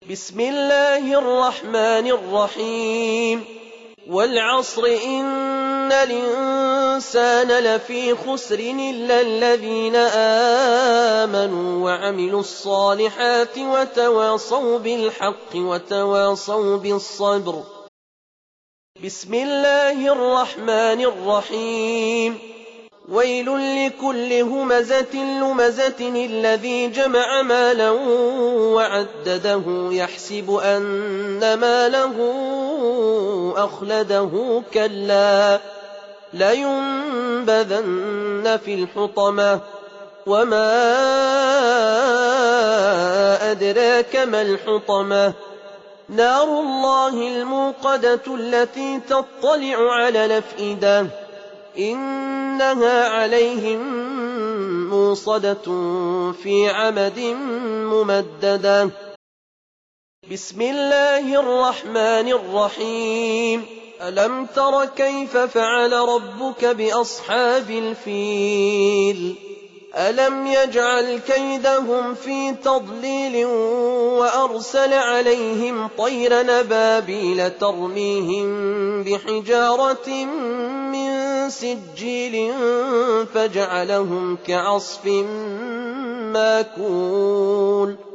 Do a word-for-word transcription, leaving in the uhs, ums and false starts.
بسم الله الرحمن الرحيم والعصر إن الإنسان لفي خسر إلا الذين آمنوا وعملوا الصالحات وتواصوا بالحق وتواصوا بالصبر بسم الله الرحمن الرحيم ويل لكل همزة لمزة الذي جمع مالا وعدده يحسب أن ماله أخلده كلا لينبذن في الحطمة وما أدراك ما الحطمة نار الله الموقدة التي تطلع على الأفئدة إنها عليهم موصدة في عمد ممددة بسم الله الرحمن الرحيم ألم تر كيف فعل ربك بأصحاب الفيل ألم يجعل كيدهم في تضليل وأرسل عليهم طيرا نبابيل ترميهم بحجارة من سجيل فجعلهم كعصف ماكول